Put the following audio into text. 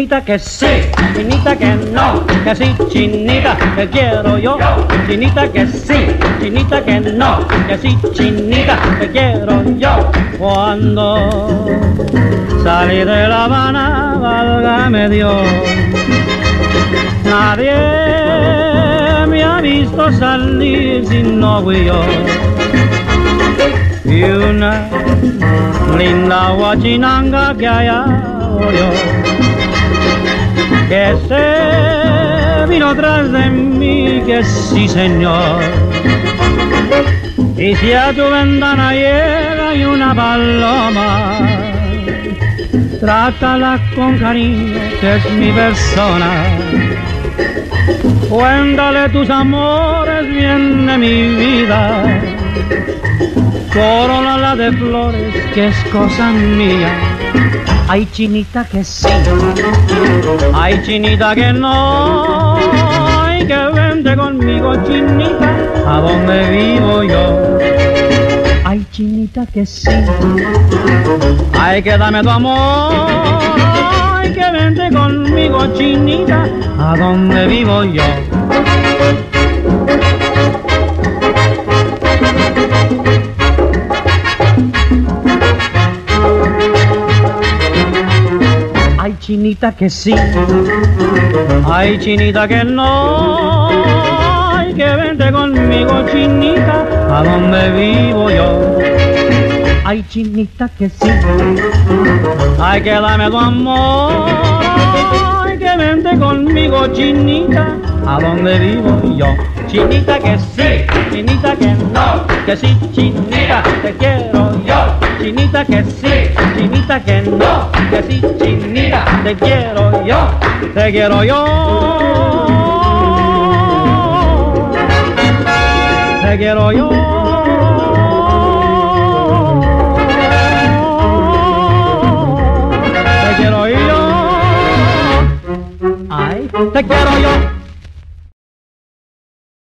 Chinita que sí, chinita que no, que sí, chinita que quiero yo. Chinita que sí, chinita que no, que sí, chinita que quiero yo. Cuando salí de La Habana, válgame Dios, nadie me ha visto salir si no fui yo. Y una linda guachinanga que allá yo, que se vino tras de mí, que sí señor. Y si a tu ventana llega y una paloma, trátala con cariño, que es mi persona. Cuéntale tus amores, bien de mi vida, corónala de flores, que es cosa mía. Ay, chinita que sí, ay, chinita que no, ay, que vente conmigo, chinita, a donde vivo yo. Ay, chinita que sí, ay, que dame tu amor, ay, que vente conmigo, chinita, a donde vivo yo. Ay, chinita que sí, ay, chinita que no, ay, que vente conmigo, chinita, a donde vivo yo. Ay, chinita que sí, ay, que dame tu amor, ay, que vente conmigo, chinita, a donde vivo yo. Chinita que sí, chinita que no, que sí, chinita, te quiero yo. Chinita que sí, chinita que no, que sí, chinita, te quiero yo, te quiero yo. Te quiero yo. Te quiero yo. Ay, te quiero yo.